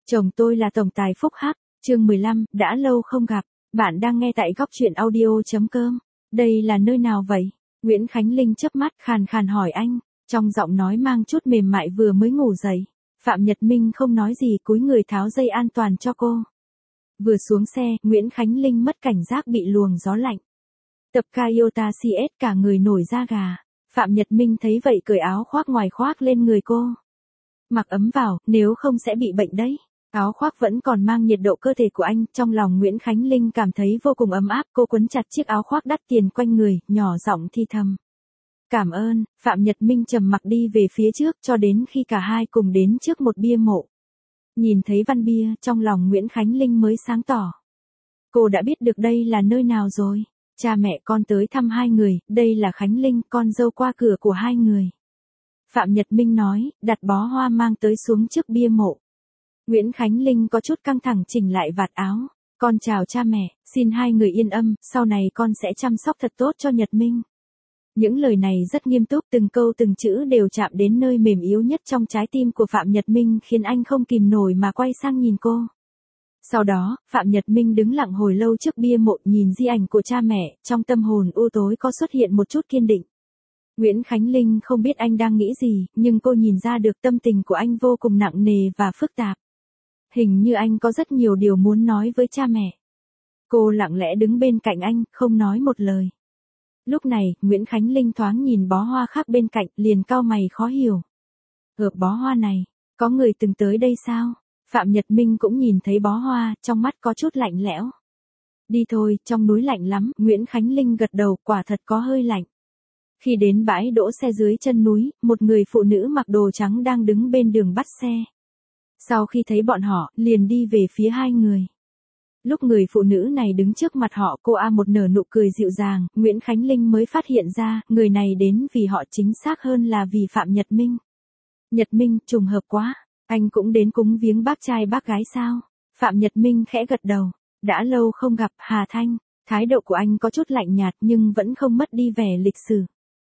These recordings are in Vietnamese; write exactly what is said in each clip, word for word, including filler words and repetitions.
Chồng tôi là tổng tài Phúc Hắc, chương mười lăm, đã lâu không gặp, bạn đang nghe tại góc truyện audio.com. Đây là nơi nào vậy? Nguyễn Khánh Linh chớp mắt khàn khàn hỏi anh, trong giọng nói mang chút mềm mại vừa mới ngủ dậy. Phạm Nhật Minh không nói gì cúi người tháo dây an toàn cho cô. Vừa xuống xe, Nguyễn Khánh Linh mất cảnh giác bị luồng gió lạnh. Tập Toyota xê ét cả người nổi da gà. Phạm Nhật Minh thấy vậy cởi áo khoác ngoài khoác lên người cô. Mặc ấm vào, nếu không sẽ bị bệnh đấy. Áo khoác vẫn còn mang nhiệt độ cơ thể của anh, trong lòng Nguyễn Khánh Linh cảm thấy vô cùng ấm áp, cô quấn chặt chiếc áo khoác đắt tiền quanh người, nhỏ giọng thi thầm. Cảm ơn, Phạm Nhật Minh trầm mặc đi về phía trước cho đến khi cả hai cùng đến trước một bia mộ. Nhìn thấy văn bia, trong lòng Nguyễn Khánh Linh mới sáng tỏ. Cô đã biết được đây là nơi nào rồi. Cha mẹ con tới thăm hai người, đây là Khánh Linh, con dâu qua cửa của hai người. Phạm Nhật Minh nói, đặt bó hoa mang tới xuống trước bia mộ. Nguyễn Khánh Linh có chút căng thẳng chỉnh lại vạt áo. Con chào cha mẹ, xin hai người yên tâm, sau này con sẽ chăm sóc thật tốt cho Nhật Minh. Những lời này rất nghiêm túc, từng câu từng chữ đều chạm đến nơi mềm yếu nhất trong trái tim của Phạm Nhật Minh khiến anh không kìm nổi mà quay sang nhìn cô. Sau đó, Phạm Nhật Minh đứng lặng hồi lâu trước bia mộ nhìn di ảnh của cha mẹ, trong tâm hồn u tối có xuất hiện một chút kiên định. Nguyễn Khánh Linh không biết anh đang nghĩ gì, nhưng cô nhìn ra được tâm tình của anh vô cùng nặng nề và phức tạp. Hình như anh có rất nhiều điều muốn nói với cha mẹ. Cô lặng lẽ đứng bên cạnh anh, không nói một lời. Lúc này, Nguyễn Khánh Linh thoáng nhìn bó hoa khác bên cạnh, liền cau mày khó hiểu. Ở bó hoa này, có người từng tới đây sao? Phạm Nhật Minh cũng nhìn thấy bó hoa, trong mắt có chút lạnh lẽo. Đi thôi, trong núi lạnh lắm, Nguyễn Khánh Linh gật đầu, quả thật có hơi lạnh. Khi đến bãi đỗ xe dưới chân núi, một người phụ nữ mặc đồ trắng đang đứng bên đường bắt xe. Sau khi thấy bọn họ, liền đi về phía hai người. Lúc người phụ nữ này đứng trước mặt họ, cô A một nở nụ cười dịu dàng, Nguyễn Khánh Linh mới phát hiện ra, người này đến vì họ chính xác hơn là vì Phạm Nhật Minh. Nhật Minh, trùng hợp quá, anh cũng đến cúng viếng bác trai bác gái sao? Phạm Nhật Minh khẽ gật đầu, đã lâu không gặp, Hà Thanh, thái độ của anh có chút lạnh nhạt nhưng vẫn không mất đi vẻ lịch sử.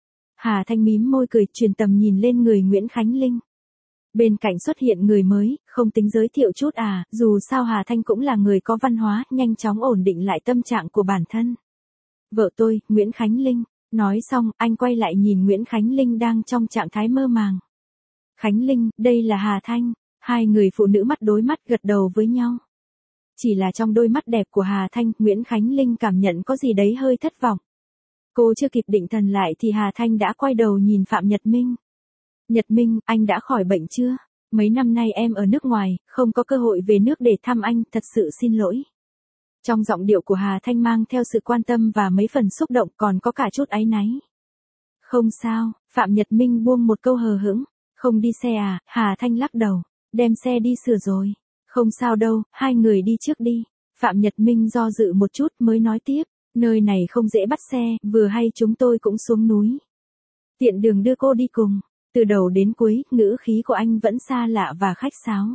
Hà Thanh mím môi cười, truyền tầm nhìn lên người Nguyễn Khánh Linh. Bên cạnh xuất hiện người mới, không tính giới thiệu chút à, dù sao Hà Thanh cũng là người có văn hóa, nhanh chóng ổn định lại tâm trạng của bản thân. Vợ tôi, Nguyễn Khánh Linh. Nói xong, anh quay lại nhìn Nguyễn Khánh Linh đang trong trạng thái mơ màng. Khánh Linh, đây là Hà Thanh. Hai người phụ nữ mắt đối mắt gật đầu với nhau. Chỉ là trong đôi mắt đẹp của Hà Thanh, Nguyễn Khánh Linh cảm nhận có gì đấy hơi thất vọng. Cô chưa kịp định thần lại thì Hà Thanh đã quay đầu nhìn Phạm Nhật Minh. Nhật Minh, anh đã khỏi bệnh chưa? Mấy năm nay em ở nước ngoài, không có cơ hội về nước để thăm anh, thật sự xin lỗi. Trong giọng điệu của Hà Thanh mang theo sự quan tâm và mấy phần xúc động, còn có cả chút áy náy. Không sao, Phạm Nhật Minh buông một câu hờ hững. Không đi xe à? Hà Thanh lắc đầu. Đem xe đi sửa rồi. Không sao đâu, hai người đi trước đi. Phạm Nhật Minh do dự một chút mới nói tiếp. Nơi này không dễ bắt xe, vừa hay chúng tôi cũng xuống núi. Tiện đường đưa cô đi cùng. Từ đầu đến cuối, ngữ khí của anh vẫn xa lạ và khách sáo.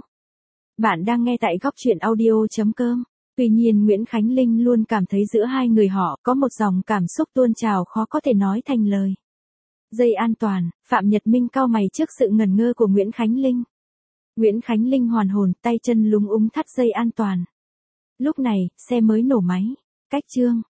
Bạn đang nghe tại góc truyện audio.com. Tuy nhiên Nguyễn Khánh Linh luôn cảm thấy giữa hai người họ có một dòng cảm xúc tuôn trào khó có thể nói thành lời. Dây an toàn, Phạm Nhật Minh cau mày trước sự ngần ngơ của Nguyễn Khánh Linh. Nguyễn Khánh Linh hoàn hồn, tay chân lúng úng thắt dây an toàn. Lúc này, xe mới nổ máy. Cách chương.